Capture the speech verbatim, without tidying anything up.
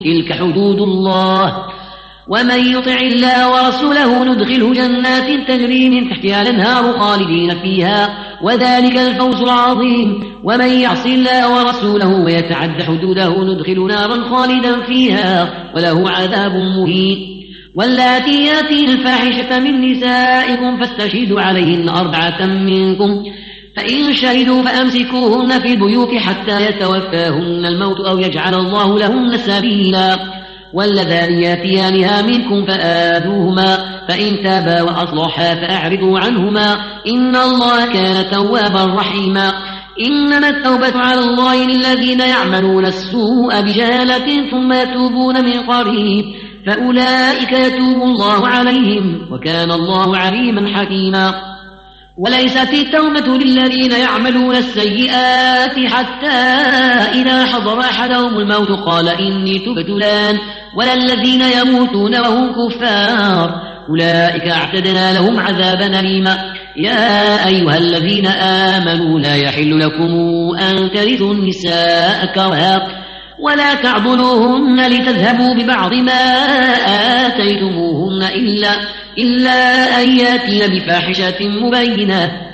تلك حدود الله ومن يطع الله ورسوله ندخله جنات تجري من تحتها الأنهار خالدين فيها وذلك الفوز العظيم ومن يعص الله ورسوله ويتعد حدوده ندخل نارا خالدا فيها وله عذاب مهين واللاتي ياتين الفاحشة من نسائكم فاستشهدوا عليهن أربعة منكم فإن شهدوا فأمسكوهن في البيوت حتى يتوفاهن الموت أو يجعل الله لهن سبيلا واللذان ياتيانها منكم فآذوهما فإن تابا وأصلحا فأعرضوا عنهما إن الله كان توابا رحيما إنما التوبة على الله للذين يعملون السوء بجهالة ثم يتوبون من قريب فأولئك يتوب الله عليهم وكان الله عليما حكيما وليست التوبة للذين يعملون السيئات حتى إذا حضر أحدهم الموت قال إني تبت الآن ولا الذين يموتون وهم كفار أولئك أعتدنا لهم عذابا أليما يا أيها الذين آمنوا لا يحل لكم أن ترثوا النساء كرها ولا تعضلوهن لتذهبوا ببعض ما آتيتموهن إلا, إلا أن ياتين بفاحشة مبينة